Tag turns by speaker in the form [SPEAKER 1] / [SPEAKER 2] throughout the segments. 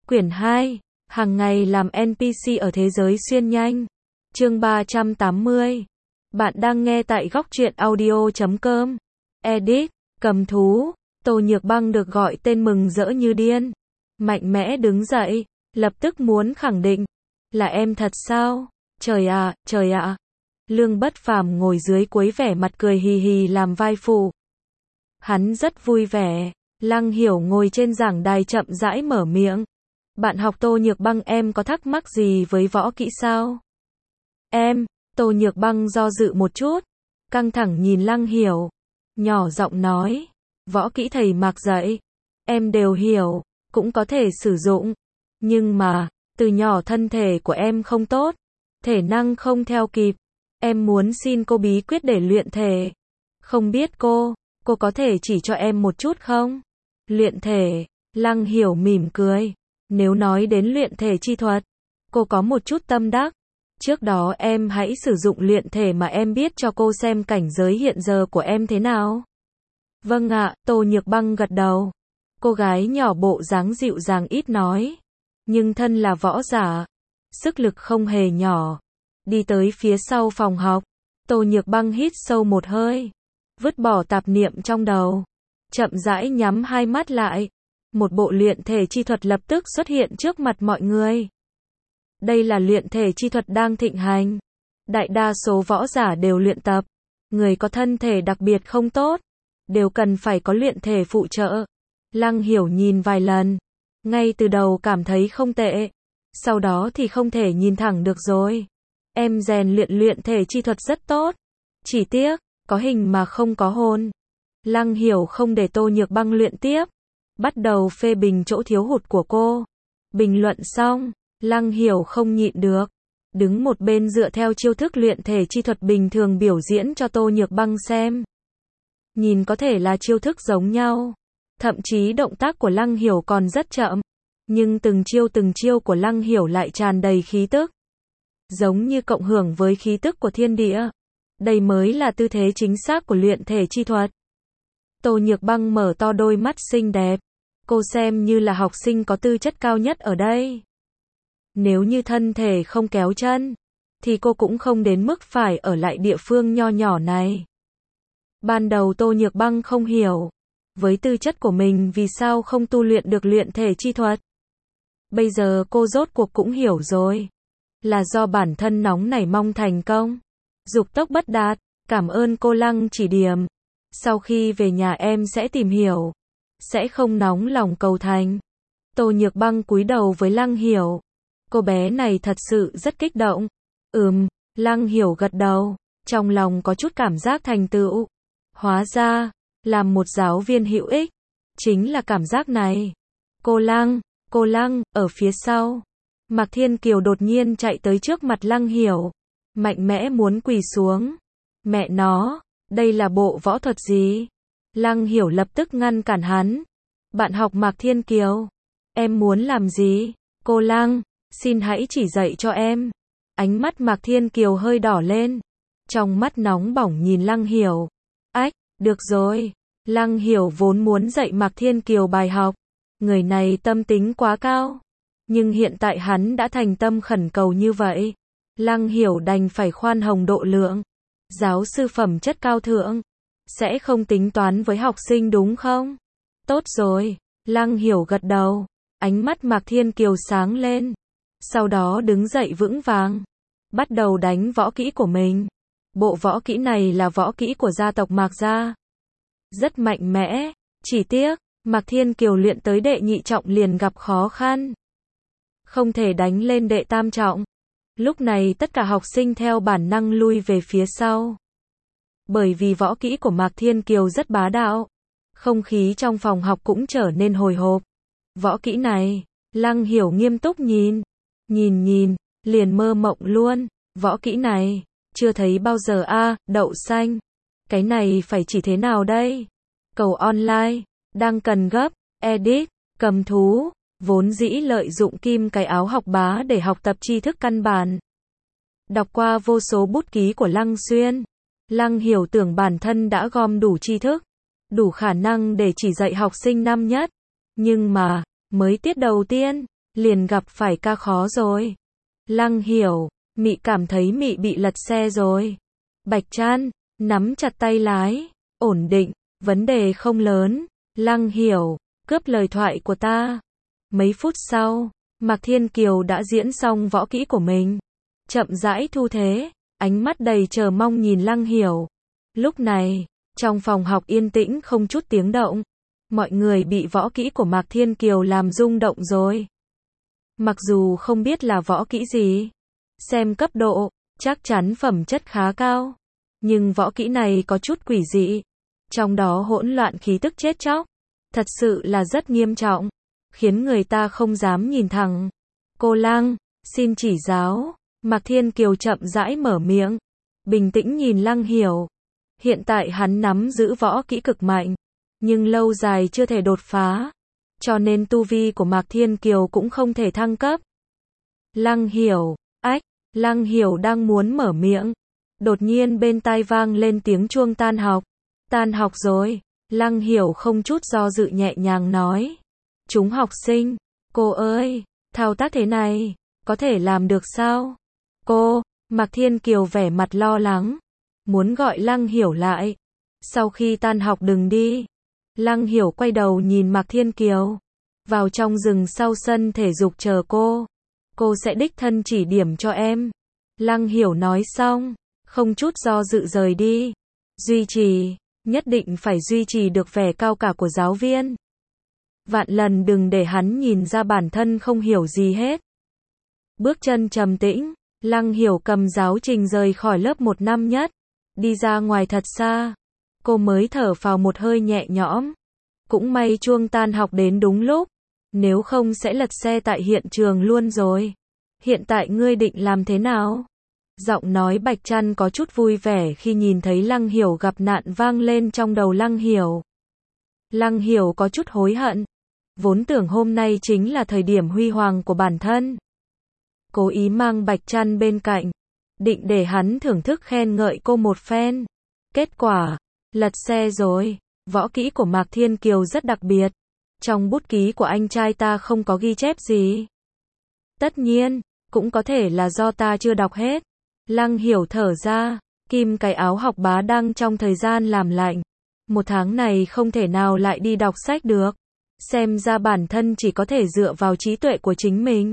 [SPEAKER 1] Quyển 2, hàng ngày làm NPC ở thế giới xuyên nhanh. Chương 380. Bạn đang nghe tại góc truyện audio.com. Edit, cầm thú. Tô Nhược Băng được gọi tên mừng rỡ như điên. Mạnh mẽ đứng dậy, lập tức muốn khẳng định. Là em thật sao? Trời ạ, trời ạ. Lương Bất Phàm ngồi dưới cuối vẻ mặt cười hì hì làm vai phụ. Hắn rất vui vẻ. Lăng Hiểu ngồi trên giảng đài chậm rãi mở miệng. Bạn học Tô Nhược Băng, em có thắc mắc gì với võ kỹ sao? Tô Nhược Băng do dự một chút, căng thẳng nhìn Lăng Hiểu, nhỏ giọng nói, võ kỹ thầy Mạc dạy, em đều hiểu, cũng có thể sử dụng, nhưng mà, từ nhỏ thân thể của em không tốt, thể năng không theo kịp, em muốn xin cô bí quyết để luyện thể. Không biết cô có thể chỉ cho em một chút không? Luyện thể, Lăng Hiểu mỉm cười. Nếu nói đến luyện thể chi thuật, cô có một chút tâm đắc. Trước đó em hãy sử dụng luyện thể mà em biết cho cô xem cảnh giới hiện giờ của em thế nào. Vâng ạ, Tô Nhược Băng gật đầu. Cô gái nhỏ bộ dáng dịu dàng ít nói, nhưng thân là võ giả, sức lực không hề nhỏ. Đi tới phía sau phòng học, Tô Nhược Băng hít sâu một hơi, vứt bỏ tạp niệm trong đầu, chậm rãi nhắm hai mắt lại. Một bộ luyện thể chi thuật lập tức xuất hiện trước mặt mọi người. Đây là luyện thể chi thuật đang thịnh hành. Đại đa số võ giả đều luyện tập. Người có thân thể đặc biệt không tốt, đều cần phải có luyện thể phụ trợ. Lăng Hiểu nhìn vài lần, ngay từ đầu cảm thấy không tệ. Sau đó thì không thể nhìn thẳng được rồi. Em rèn luyện thể chi thuật rất tốt. Chỉ tiếc, có hình mà không có hồn. Lăng Hiểu không để Tô Nhược Băng luyện tiếp, bắt đầu phê bình chỗ thiếu hụt của cô. Bình luận xong, Lăng Hiểu không nhịn được, đứng một bên dựa theo chiêu thức luyện thể chi thuật bình thường biểu diễn cho Tô Nhược Băng xem. Nhìn có thể là chiêu thức giống nhau, thậm chí động tác của Lăng Hiểu còn rất chậm, nhưng từng chiêu của Lăng Hiểu lại tràn đầy khí tức, giống như cộng hưởng với khí tức của thiên địa. Đây mới là tư thế chính xác của luyện thể chi thuật. Tô Nhược Băng mở to đôi mắt xinh đẹp. Cô xem như là học sinh có tư chất cao nhất ở đây. Nếu như thân thể không kéo chân, thì cô cũng không đến mức phải ở lại địa phương nho nhỏ này. Ban đầu Tô Nhược Băng không hiểu, với tư chất của mình vì sao không tu luyện được luyện thể chi thuật. Bây giờ cô rốt cuộc cũng hiểu rồi. Là do bản thân nóng nảy mong thành công, dục tốc bất đạt. Cảm ơn cô Lăng chỉ điểm. Sau khi về nhà em sẽ tìm hiểu, sẽ không nóng lòng cầu thành. Tô Nhược Băng cúi đầu với Lăng Hiểu. Cô bé này thật sự rất kích động. Lăng Hiểu gật đầu, trong lòng có chút cảm giác thành tựu. Hóa ra, làm một giáo viên hữu ích, chính là cảm giác này. Cô Lăng, ở phía sau. Mạc Thiên Kiều đột nhiên chạy tới trước mặt Lăng Hiểu, mạnh mẽ muốn quỳ xuống. Mẹ nó, đây là bộ võ thuật gì? Lăng Hiểu lập tức ngăn cản hắn. Bạn học Mạc Thiên Kiều, em muốn làm gì? Cô Lăng, xin hãy chỉ dạy cho em. Ánh mắt Mạc Thiên Kiều hơi đỏ lên, trong mắt nóng bỏng nhìn Lăng Hiểu. Được rồi. Lăng Hiểu vốn muốn dạy Mạc Thiên Kiều bài học. Người này tâm tính quá cao. Nhưng hiện tại hắn đã thành tâm khẩn cầu như vậy. Lăng Hiểu đành phải khoan hồng độ lượng. Giáo sư phẩm chất cao thượng, sẽ không tính toán với học sinh đúng không? Tốt rồi. Lăng Hiểu gật đầu. Ánh mắt Mạc Thiên Kiều sáng lên. Sau đó đứng dậy vững vàng, bắt đầu đánh võ kỹ của mình. Bộ võ kỹ này là võ kỹ của gia tộc Mạc gia, rất mạnh mẽ. Chỉ tiếc, Mạc Thiên Kiều luyện tới đệ nhị trọng liền gặp khó khăn, không thể đánh lên đệ tam trọng. Lúc này tất cả học sinh theo bản năng lui về phía sau. Bởi vì võ kỹ của Mạc Thiên Kiều rất bá đạo. Không khí trong phòng học cũng trở nên hồi hộp. Võ kỹ này, Lăng Hiểu nghiêm túc nhìn, liền mơ mộng luôn. Võ kỹ này, chưa thấy bao giờ a. Đậu xanh. Cái này phải chỉ thế nào đây? Cầu online, đang cần gấp. Edit, cầm thú. Vốn dĩ lợi dụng kim cái áo học bá để học tập tri thức căn bản. Đọc qua vô số bút ký của Lăng Xuyên, Lăng Hiểu tưởng bản thân đã gom đủ tri thức, đủ khả năng để chỉ dạy học sinh năm nhất. Nhưng mà, mới tiết đầu tiên, liền gặp phải ca khó rồi. Lăng Hiểu, Mị cảm thấy Mị bị lật xe rồi. Bạch Trăn, nắm chặt tay lái, ổn định, vấn đề không lớn. Lăng Hiểu, cướp lời thoại của ta. Mấy phút sau, Mạc Thiên Kiều đã diễn xong võ kỹ của mình. Chậm rãi thu thế, ánh mắt đầy chờ mong nhìn Lăng Hiểu. Lúc này, trong phòng học yên tĩnh không chút tiếng động. Mọi người bị võ kỹ của Mạc Thiên Kiều làm rung động rồi. Mặc dù không biết là võ kỹ gì, xem cấp độ, chắc chắn phẩm chất khá cao. Nhưng võ kỹ này có chút quỷ dị. Trong đó hỗn loạn khí tức chết chóc. Thật sự là rất nghiêm trọng. Khiến người ta không dám nhìn thẳng. Cô Lăng, xin chỉ giáo. Mạc Thiên Kiều chậm rãi mở miệng. Bình tĩnh nhìn Lăng Hiểu. Hiện tại hắn nắm giữ võ kỹ cực mạnh. Nhưng lâu dài chưa thể đột phá. Cho nên tu vi của Mạc Thiên Kiều cũng không thể thăng cấp. Lăng Hiểu, Lăng Hiểu đang muốn mở miệng. Đột nhiên bên tai vang lên tiếng chuông tan học. Tan học rồi. Lăng Hiểu không chút do dự nhẹ nhàng nói. Chúng học sinh, cô ơi, thao tác thế này, có thể làm được sao? Cô, Mạc Thiên Kiều vẻ mặt lo lắng. Muốn gọi Lăng Hiểu lại. Sau khi tan học đừng đi. Lăng Hiểu quay đầu nhìn Mạc Thiên Kiều. Vào trong rừng sau sân thể dục chờ cô. Cô sẽ đích thân chỉ điểm cho em. Lăng Hiểu nói xong, không chút do dự rời đi. Duy trì, nhất định phải duy trì được vẻ cao cả của giáo viên. Vạn lần đừng để hắn nhìn ra bản thân không hiểu gì hết. Bước chân trầm tĩnh, Lăng Hiểu cầm giáo trình rời khỏi lớp 1 năm nhất. Đi ra ngoài thật xa. Cô mới thở phào một hơi nhẹ nhõm. Cũng may chuông tan học đến đúng lúc. Nếu không sẽ lật xe tại hiện trường luôn rồi. Hiện tại ngươi định làm thế nào? Giọng nói Bạch Trăn có chút vui vẻ khi nhìn thấy Lăng Hiểu gặp nạn vang lên trong đầu Lăng Hiểu. Lăng Hiểu có chút hối hận. Vốn tưởng hôm nay chính là thời điểm huy hoàng của bản thân. Cố ý mang Bạch Trăn bên cạnh. Định để hắn thưởng thức khen ngợi cô một phen. Kết quả, lật xe rồi. Võ kỹ của Mạc Thiên Kiều rất đặc biệt. Trong bút ký của anh trai ta không có ghi chép gì. Tất nhiên, cũng có thể là do ta chưa đọc hết. Lăng Hiểu thở ra, kim cái áo học bá đang trong thời gian làm lạnh. Một tháng này không thể nào lại đi đọc sách được. Xem ra bản thân chỉ có thể dựa vào trí tuệ của chính mình.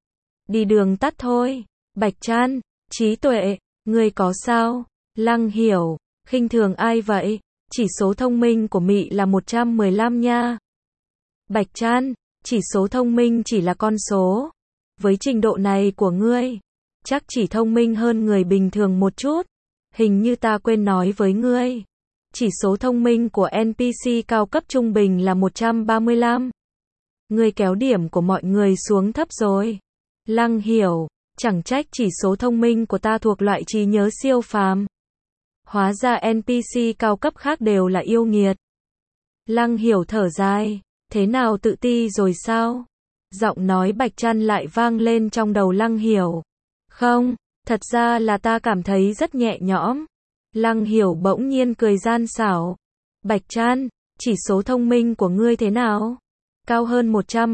[SPEAKER 1] Đi đường tắt thôi. Bạch Trăn, trí tuệ, ngươi có sao? Lăng Hiểu, khinh thường ai vậy? Chỉ số thông minh của Mị là 115 nha. Bạch Trăn, chỉ số thông minh chỉ là con số. Với trình độ này của ngươi, chắc chỉ thông minh hơn người bình thường một chút. Hình như ta quên nói với ngươi. Chỉ số thông minh của NPC cao cấp trung bình là 135. Ngươi kéo điểm của mọi người xuống thấp rồi. Lăng Hiểu, chẳng trách chỉ số thông minh của ta thuộc loại trí nhớ siêu phàm. Hóa ra NPC cao cấp khác đều là yêu nghiệt. Lăng Hiểu thở dài, thế nào tự ti rồi sao? Giọng nói Bạch Trăn lại vang lên trong đầu Lăng Hiểu. Không, thật ra là ta cảm thấy rất nhẹ nhõm. Lăng Hiểu bỗng nhiên cười gian xảo. Bạch Trăn, chỉ số thông minh của ngươi thế nào? Cao hơn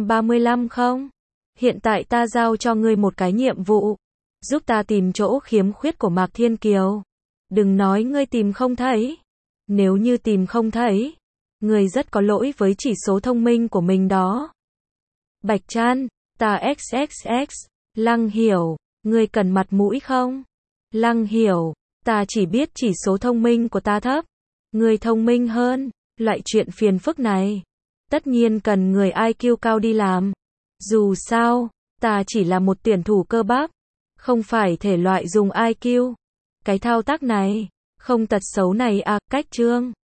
[SPEAKER 1] 135 không? Hiện tại ta giao cho ngươi một cái nhiệm vụ. Giúp ta tìm chỗ khiếm khuyết của Mạc Thiên Kiều. Đừng nói ngươi tìm không thấy. Nếu như tìm không thấy, ngươi rất có lỗi với chỉ số thông minh của mình đó. Bạch Trăn, ta XXX. Lăng Hiểu, ngươi cần mặt mũi không? Lăng Hiểu, ta chỉ biết chỉ số thông minh của ta thấp. Ngươi thông minh hơn. Loại chuyện phiền phức này, tất nhiên cần người IQ cao đi làm. Dù sao, ta chỉ là một tuyển thủ cơ bắp. Không phải thể loại dùng IQ. Cái thao tác này, không tật xấu này à, cách chương.